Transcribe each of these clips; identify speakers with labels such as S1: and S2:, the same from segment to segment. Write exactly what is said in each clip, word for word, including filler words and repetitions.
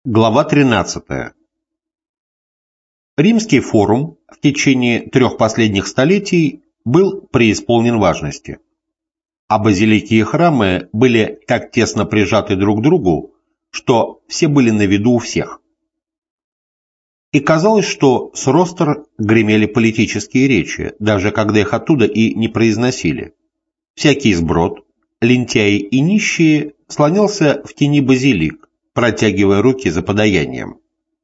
S1: Глава тринадцатая. Римский форум в течение трех последних столетий был преисполнен важности, а базилики и храмы были так тесно прижаты друг к другу, что все были на виду у всех. И казалось, что с ростер гремели политические речи, даже когда их оттуда и не произносили. Всякий сброд, лентяи и нищие слонялся в тени базилик, протягивая руки за подаянием.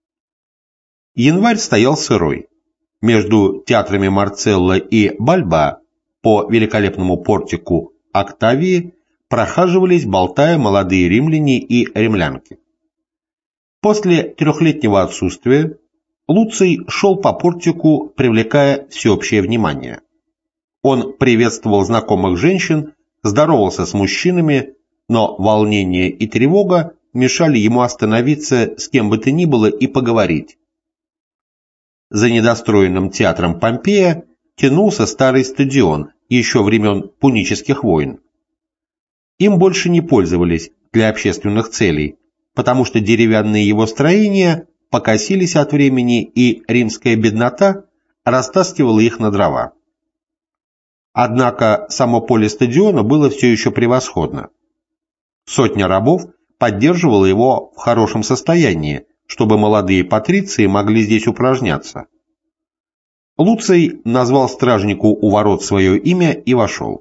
S1: Январь стоял сырой. Между театрами Марцелла и Бальба по великолепному портику Октавии прохаживались, болтая, молодые римляне и римлянки. После трехлетнего отсутствия Луций шел по портику, привлекая всеобщее внимание. Он приветствовал знакомых женщин, здоровался с мужчинами, но волнение и тревога мешали ему остановиться с кем бы то ни было и поговорить. За недостроенным театром Помпея тянулся старый стадион еще времен пунических войн. Им больше не пользовались для общественных целей, потому что деревянные его строения покосились от времени, и римская беднота растаскивала их на дрова. Однако само поле стадиона было все еще превосходно. Сотня рабов поддерживала его в хорошем состоянии, чтобы молодые патриции могли здесь упражняться. Луций назвал стражнику у ворот свое имя и вошел.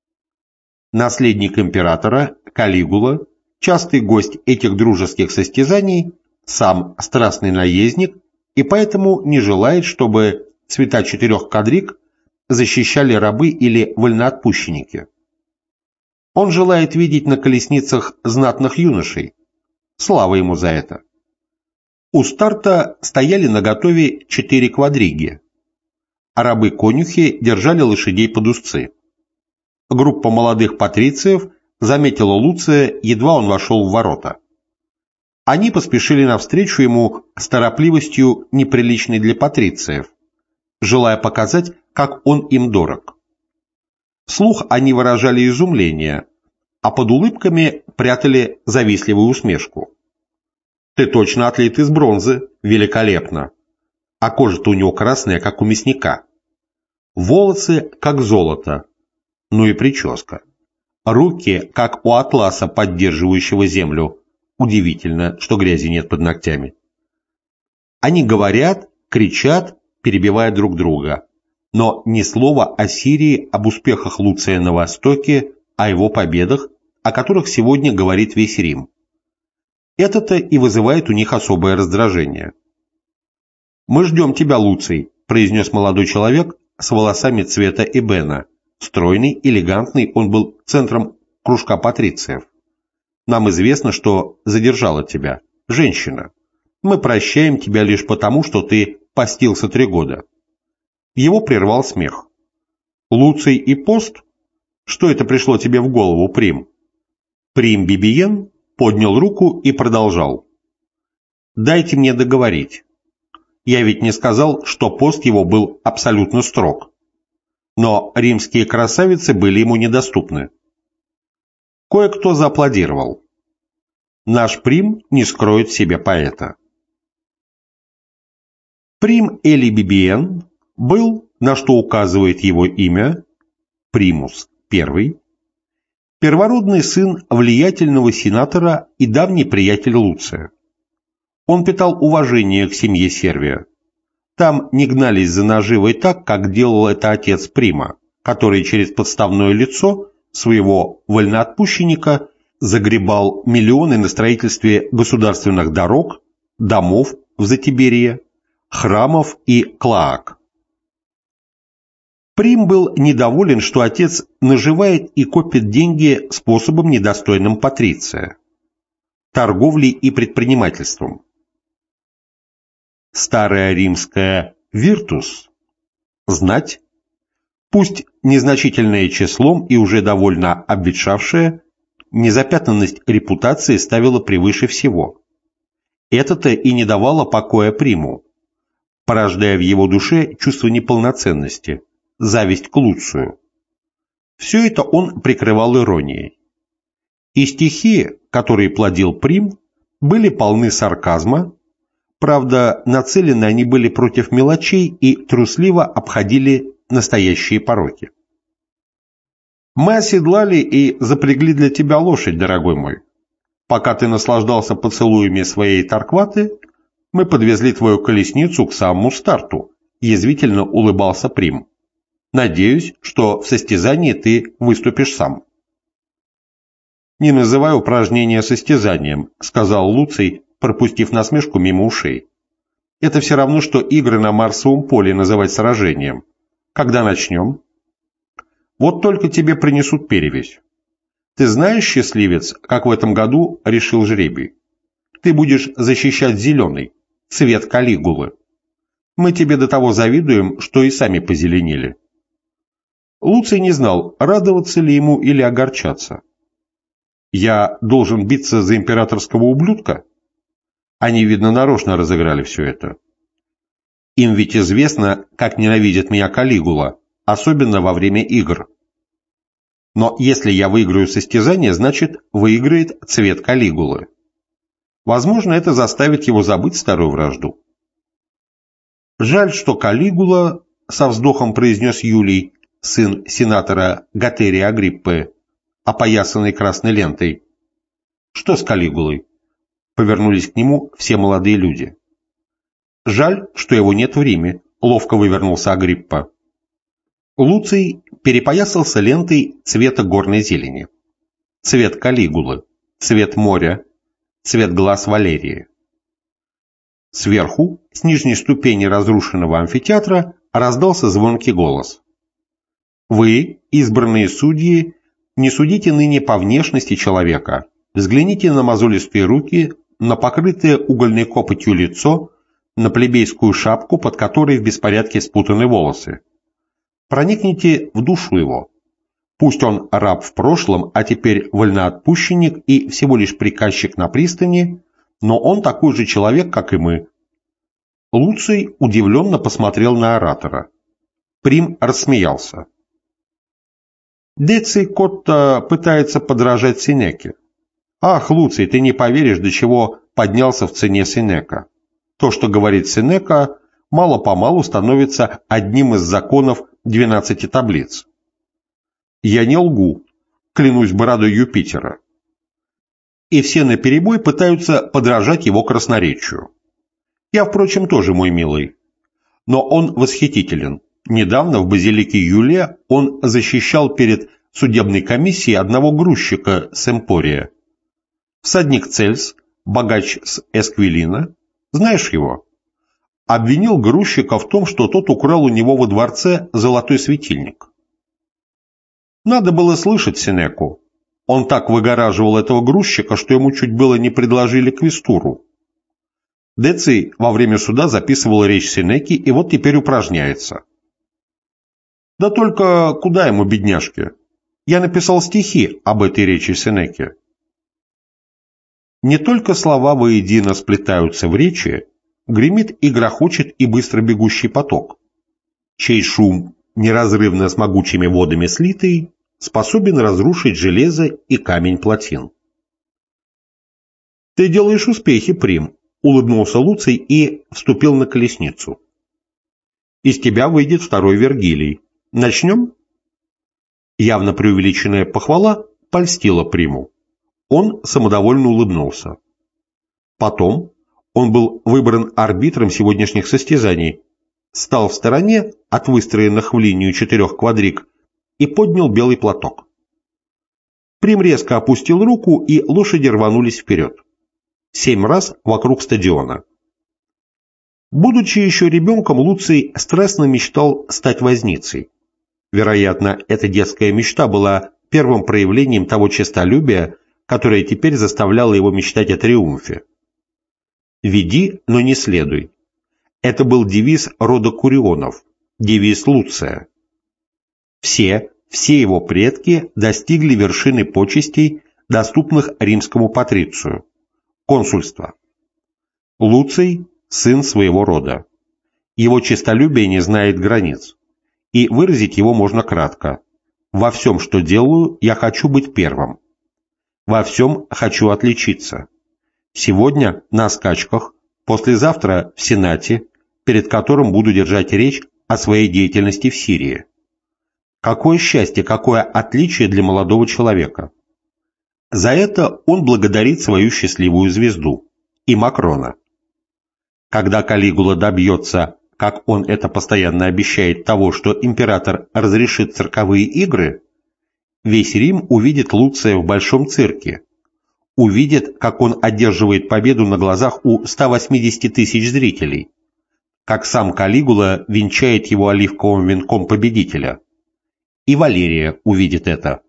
S1: Наследник императора, Калигула, частый гость этих дружеских состязаний, сам страстный наездник и поэтому не желает, чтобы цвета четырех кадриг защищали рабы или вольноотпущенники. Он желает видеть на колесницах знатных юношей. Слава ему за это. У старта стояли наготове четыре квадриги, а рабы-конюхи держали лошадей под узцы. Группа молодых патрициев заметила Луция, едва он вошел в ворота. Они поспешили навстречу ему с торопливостью, неприличной для патрициев, желая показать, как он им дорог. Вслух они выражали изумление, а под улыбками прятали завистливую усмешку. «Ты точно отлит из бронзы, великолепно! А кожа-то у него красная, как у мясника. Волосы, как золото, ну и прическа. Руки, как у атласа, поддерживающего землю. Удивительно, что грязи нет под ногтями». Они говорят, кричат, перебивая друг друга, но ни слова о Сирии, об успехах Луция на Востоке, о его победах, о которых сегодня говорит весь Рим. Это-то и вызывает у них особое раздражение. «Мы ждем тебя, Луций», – произнес молодой человек с волосами цвета эбена. Стройный, элегантный, он был центром кружка патрициев. «Нам известно, что задержала тебя женщина. Мы прощаем тебя лишь потому, что ты постился три года». Его прервал смех. «Луций и пост? Что это пришло тебе в голову, Прим?» Прим Бибиен поднял руку и продолжал. «Дайте мне договорить. Я ведь не сказал, что пост его был абсолютно строг. Но римские красавицы были ему недоступны». Кое-кто зааплодировал. Наш Прим не скроет в себе поэта. Прим Эли Бибиен был, на что указывает его имя, Примус I, первородный сын влиятельного сенатора и давний приятель Луция. Он питал уважение к семье Сервия. Там не гнались за наживой так, как делал это отец Прима, который через подставное лицо своего вольноотпущенника загребал миллионы на строительстве государственных дорог, домов в Затиберье, храмов и клоак. Прим был недоволен, что отец наживает и копит деньги способом, недостойным патриция – торговлей и предпринимательством. Старая римская «виртус» – знать, пусть незначительное числом и уже довольно обветшавшая, незапятнанность репутации ставила превыше всего. Это-то и не давало покоя Приму, порождая в его душе чувство неполноценности, зависть к Луцию. Все это он прикрывал иронией. И стихи, которые плодил Прим, были полны сарказма, правда, нацелены они были против мелочей и трусливо обходили настоящие пороки. «Мы оседлали и запрягли для тебя лошадь, дорогой мой. Пока ты наслаждался поцелуями своей Торкваты, мы подвезли твою колесницу к самому старту», — язвительно улыбался Прим. «Надеюсь, что в состязании ты выступишь сам». «Не называй упражнение состязанием», — сказал Луций, пропустив насмешку мимо ушей. «Это все равно, что игры на Марсовом поле называть сражением. Когда начнем?» «Вот только тебе принесут перевесь. Ты знаешь, счастливец, как в этом году решил жребий? Ты будешь защищать зеленый, цвет Калигулы. Мы тебе до того завидуем, что и сами позеленели». Луций не знал, радоваться ли ему или огорчаться. «Я должен биться за императорского ублюдка?» Они, видно, нарочно разыграли все это. Им ведь известно, как ненавидит меня Калигула, особенно во время игр. Но если я выиграю состязание, значит, выиграет цвет Калигулы. Возможно, это заставит его забыть старую вражду. «Жаль, что Калигула», — со вздохом произнес Юлий, сын сенатора Гатерия Агриппы, опоясанный красной лентой. «Что с Калигулой?» — повернулись к нему все молодые люди. «Жаль, что его нет в Риме», — ловко вывернулся Агриппа. Луций перепоясался лентой цвета горной зелени. Цвет Калигулы, цвет моря, цвет глаз Валерии. Сверху, с нижней ступени разрушенного амфитеатра, раздался звонкий голос. «Вы, избранные судьи, не судите ныне по внешности человека. Взгляните на мозолистые руки, на покрытое угольной копотью лицо, на плебейскую шапку, под которой в беспорядке спутаны волосы. Проникните в душу его. Пусть он раб в прошлом, а теперь вольноотпущенник и всего лишь приказчик на пристани, но он такой же человек, как и мы». Луций удивленно посмотрел на оратора. Прим рассмеялся. «Деций Котта пытается подражать Сенеке. Ах, Луций, ты не поверишь, до чего поднялся в цене Сенека. То, что говорит Сенека, мало-помалу становится одним из законов двенадцати таблиц. Я не лгу, клянусь бородой Юпитера. И все наперебой пытаются подражать его красноречию. Я, впрочем, тоже, мой милый. Но он восхитителен. Недавно в базилике Юлия он защищал перед судебной комиссией одного грузчика с Эмпория. Всадник Цельс, богач с Эсквилина, знаешь его? Обвинил грузчика в том, что тот украл у него во дворце золотой светильник. Надо было слышать Сенеку. Он так выгораживал этого грузчика, что ему чуть было не предложили квестуру. Деций во время суда записывал речь Сенеки и вот теперь упражняется. Да только куда ему, бедняжке? Я написал стихи об этой речи Сенеки. Не только слова воедино сплетаются в речи, гремит и грохочет и быстро бегущий поток, чей шум, неразрывно с могучими водами слитый, способен разрушить железо и камень плотин. «Ты делаешь успехи, Прим», — улыбнулся Луций и вступил на колесницу. «Из тебя выйдет второй Вергилий. Начнем?» Явно преувеличенная похвала польстила Приму. Он самодовольно улыбнулся. Потом он был выбран арбитром сегодняшних состязаний, стал в стороне от выстроенных в линию четырех квадриг и поднял белый платок. Прим резко опустил руку, и лошади рванулись вперед. Семь раз вокруг стадиона. Будучи еще ребенком, Луций страстно мечтал стать возницей. Вероятно, эта детская мечта была первым проявлением того честолюбия, которое теперь заставляло его мечтать о триумфе. «Веди, но не следуй». Это был девиз рода Курионов, девиз Луция. Все, все его предки достигли вершины почестей, доступных римскому патрицию – консульства. Луций – сын своего рода. Его честолюбие не знает границ. И выразить его можно кратко. Во всем, что делаю, я хочу быть первым. Во всем хочу отличиться. Сегодня на скачках, послезавтра в Сенате, перед которым буду держать речь о своей деятельности в Сирии. Какое счастье, какое отличие для молодого человека. За это он благодарит свою счастливую звезду и Макрона. Когда Калигула добьется, как он это постоянно обещает, того, что император разрешит цирковые игры, весь Рим увидит Луция в большом цирке, увидит, как он одерживает победу на глазах у ста восьмидесяти тысяч зрителей, как сам Калигула венчает его оливковым венком победителя. И Валерия увидит это.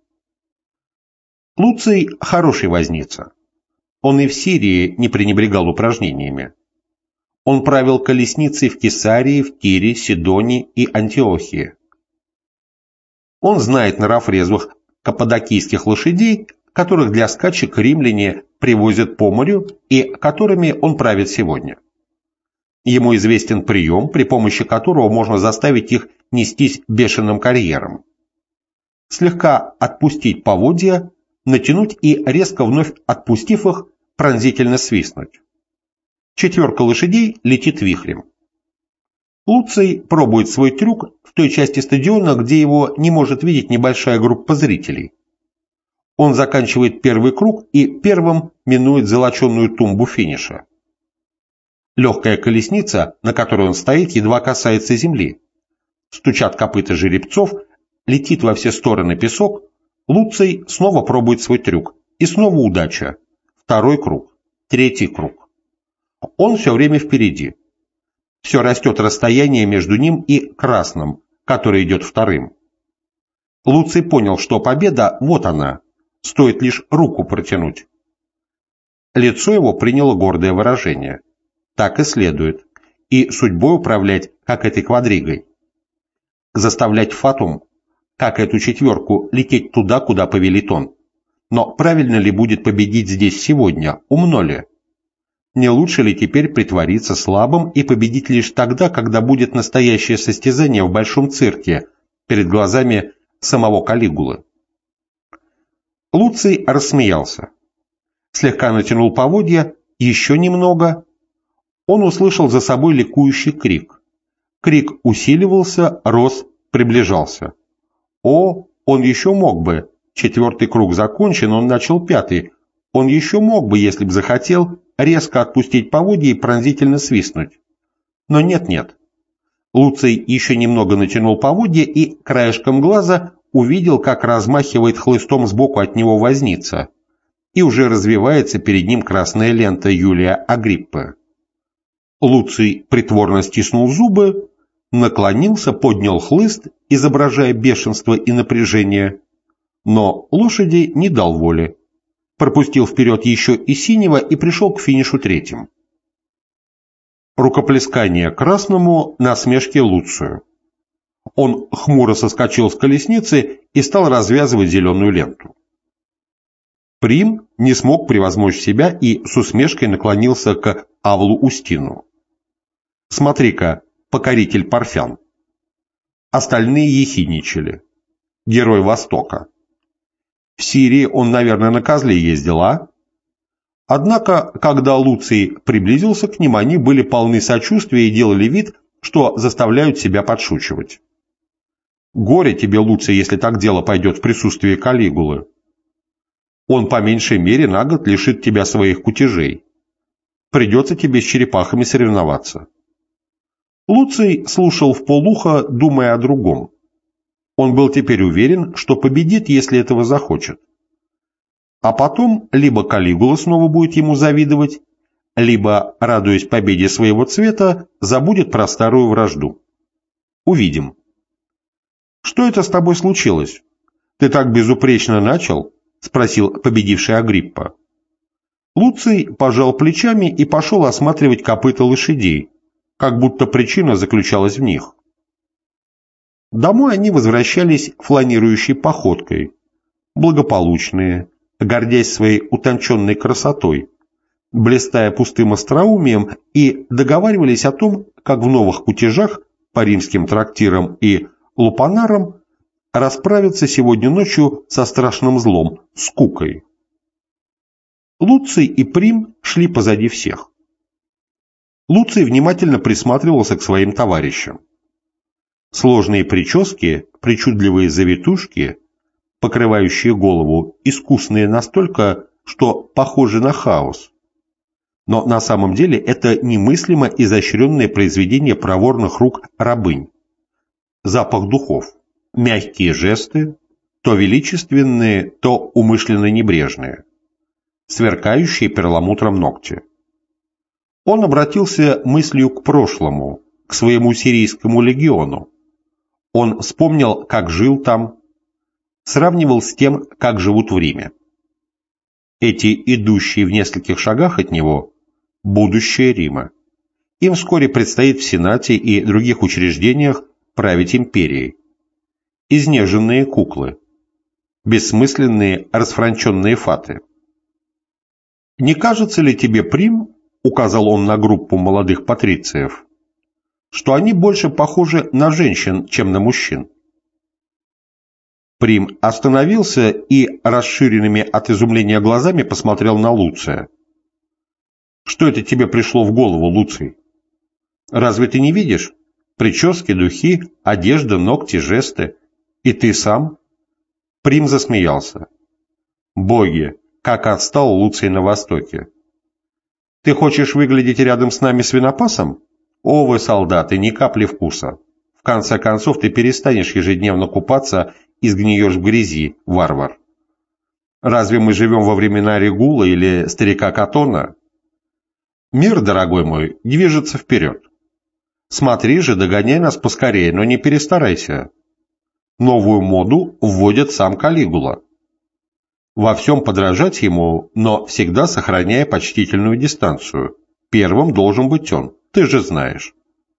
S1: Луций хороший возница. Он и в Сирии не пренебрегал упражнениями. Он правил колесницей в Кесарии, в Тире, Сидоне и Антиохии. Он знает нрав резвых каппадокийских лошадей, которых для скачек римляне привозят по морю и которыми он правит сегодня. Ему известен прием, при помощи которого можно заставить их нестись бешеным карьером. Слегка отпустить поводья, натянуть и, резко вновь отпустив их, пронзительно свистнуть. Четверка лошадей летит вихрем. Луций пробует свой трюк в той части стадиона, где его не может видеть небольшая группа зрителей. Он заканчивает первый круг и первым минует золоченую тумбу финиша. Легкая колесница, на которой он стоит, едва касается земли. Стучат копыта жеребцов, летит во все стороны песок. Луций снова пробует свой трюк. И снова удача. Второй круг. Третий круг. Он все время впереди. Все растет расстояние между ним и красным, который идет вторым. Луций понял, что победа, вот она, стоит лишь руку протянуть. Лицо его приняло гордое выражение. Так и следует. И судьбой управлять, как этой квадригой. Заставлять фатум, как эту четверку, лететь туда, куда повелит он. Но правильно ли будет победить здесь сегодня, умно ли? Не лучше ли теперь притвориться слабым и победить лишь тогда, когда будет настоящее состязание в большом цирке перед глазами самого Калигулы? Луций рассмеялся. Слегка натянул поводья, еще немного. Он услышал за собой ликующий крик. Крик усиливался, рос, приближался. О, он еще мог бы. Четвертый круг закончен, он начал пятый. Он еще мог бы, если бы захотел, резко отпустить поводья и пронзительно свистнуть. Но нет-нет. Луций еще немного натянул поводья и краешком глаза увидел, как размахивает хлыстом сбоку от него возница, и уже развивается перед ним красная лента Юлия Агриппы. Луций притворно стиснул зубы, наклонился, поднял хлыст, изображая бешенство и напряжение, но лошади не дал воли. Пропустил вперед еще и синего и пришел к финишу третьим. Рукоплескание красному, насмешки Луцию. Он хмуро соскочил с колесницы и стал развязывать зеленую ленту. Прим не смог превозмочь себя и с усмешкой наклонился к Авлу Устину. «Смотри-ка, покоритель парфян». Остальные ехидничали. Герой Востока. В Сирии он, наверное, на козле ездил, а? Однако, когда Луций приблизился к ним, они были полны сочувствия и делали вид, что заставляют себя подшучивать. Горе тебе, Луций, если так дело пойдет в присутствии Калигулы. Он по меньшей мере на год лишит тебя своих кутежей. Придется тебе с черепахами соревноваться. Луций слушал вполуха, думая о другом. Он был теперь уверен, что победит, если этого захочет. А потом либо Калигула снова будет ему завидовать, либо, радуясь победе своего цвета, забудет про старую вражду. Увидим. «Что это с тобой случилось? Ты так безупречно начал?» — спросил победивший Агриппа. Луций пожал плечами и пошел осматривать копыта лошадей, как будто причина заключалась в них. Домой они возвращались фланирующей походкой, благополучные, гордясь своей утонченной красотой, блистая пустым остроумием, и договаривались о том, как в новых кутежах по римским трактирам и лупанарам расправиться сегодня ночью со страшным злом, скукой. Луций и Прим шли позади всех. Луций внимательно присматривался к своим товарищам. Сложные прически, причудливые завитушки, покрывающие голову, искусные настолько, что похожи на хаос. Но на самом деле это немыслимо изощренное произведение проворных рук рабынь. Запах духов, мягкие жесты, то величественные, то умышленно небрежные, сверкающие перламутром ногти. Он обратился мыслью к прошлому, к своему сирийскому легиону. Он вспомнил, как жил там, сравнивал с тем, как живут в Риме. Эти идущие в нескольких шагах от него – будущее Рима. Им вскоре предстоит в Сенате и других учреждениях править империей. Изнеженные куклы, бессмысленные расфранченные фаты. «Не кажется ли тебе, Прим, — указал он на группу молодых патрициев, — что они больше похожи на женщин, чем на мужчин?» Прим остановился и расширенными от изумления глазами посмотрел на Луция. «Что это тебе пришло в голову, Луций? Разве ты не видишь? Прически, духи, одежда, ногти, жесты. И ты сам?» Прим засмеялся. «Боги, как отстал Луций на Востоке! Ты хочешь выглядеть рядом с нами свинопасом? О, вы, солдаты, ни капли вкуса! В конце концов, ты перестанешь ежедневно купаться и сгниешь в грязи, варвар. Разве мы живем во времена Регула или старика Катона? Мир, дорогой мой, движется вперед. Смотри же, догоняй нас поскорее, но не перестарайся. Новую моду вводит сам Калигула. Во всем подражать ему, но всегда сохраняя почтительную дистанцию. Первым должен быть он, ты же знаешь».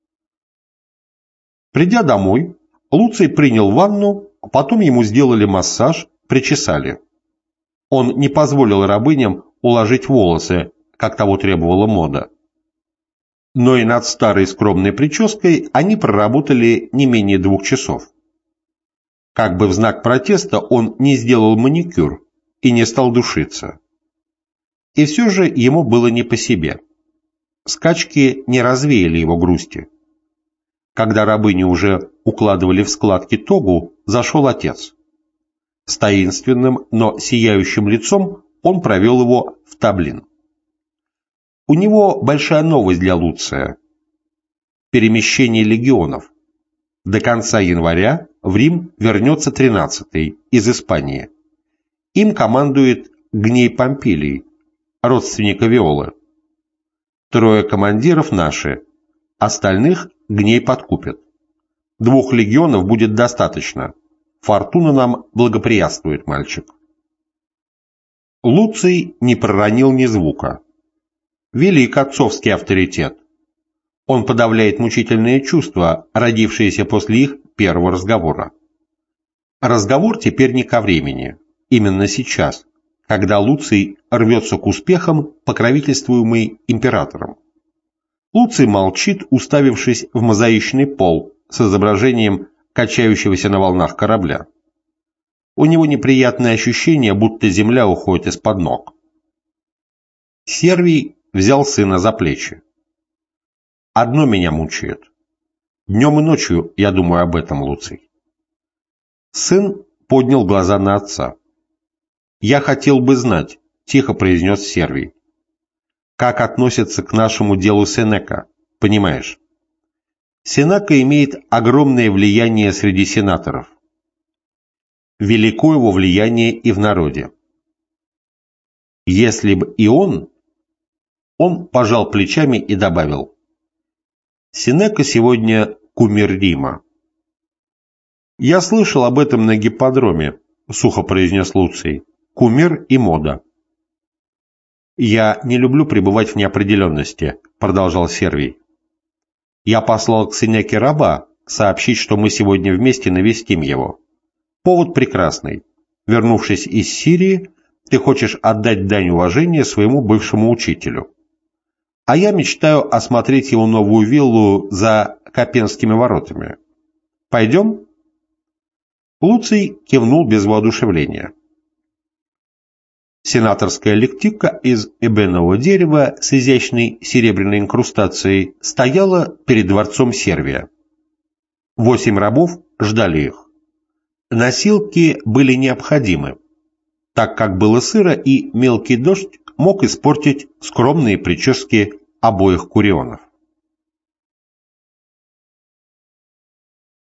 S1: Придя домой, Луций принял ванну, потом ему сделали массаж, причесали. Он не позволил рабыням уложить волосы, как того требовала мода. Но и над старой скромной прической они проработали не менее двух часов. Как бы в знак протеста он не сделал маникюр и не стал душиться. И все же ему было не по себе. Скачки не развеяли его грусти. Когда рабыни уже укладывали в складки тогу, зашел отец. С таинственным, но сияющим лицом он провел его в Таблин. У него большая новость для Луция. Перемещение легионов. До конца января в Рим вернется тринадцатый из Испании. Им командует Гней Помпилий, родственник Авиолы. Трое командиров наши, остальных Гней подкупит. Двух легионов будет достаточно. Фортуна нам благоприятствует, мальчик. Луций не проронил ни звука. Велик отцовский авторитет. Он подавляет мучительные чувства, родившиеся после их первого разговора. Разговор теперь не ко времени. Именно сейчас, когда Луций рвется к успехам, покровительствуемый императором. Луций молчит, уставившись в мозаичный пол с изображением качающегося на волнах корабля. У него неприятное ощущение, будто земля уходит из-под ног. Сервий взял сына за плечи. «Одно меня мучает. Днем и ночью я думаю об этом, Луций». Сын поднял глаза на отца. «Я хотел бы знать», — тихо произнес Сервий, «как относится к нашему делу Сенека, понимаешь? Сенека имеет огромное влияние среди сенаторов. Велико его влияние и в народе. Если бы и он...» Он пожал плечами и добавил: «Сенека сегодня кумир Рима». «Я слышал об этом на гипподроме», — сухо произнес Луций. «Кумир и мода». «Я не люблю пребывать в неопределенности», — продолжал Сервий. «Я послал к Сенеке раба сообщить, что мы сегодня вместе навестим его. Повод прекрасный. Вернувшись из Сирии, ты хочешь отдать дань уважения своему бывшему учителю. А я мечтаю осмотреть его новую виллу за Капенскими воротами. Пойдем?» Луций кивнул без воодушевления. Сенаторская лектика из эбенового дерева с изящной серебряной инкрустацией стояла перед дворцом Сервия. Восемь рабов ждали их. Носилки были необходимы, так как было сыро и мелкий дождь мог испортить скромные прически обоих курионов.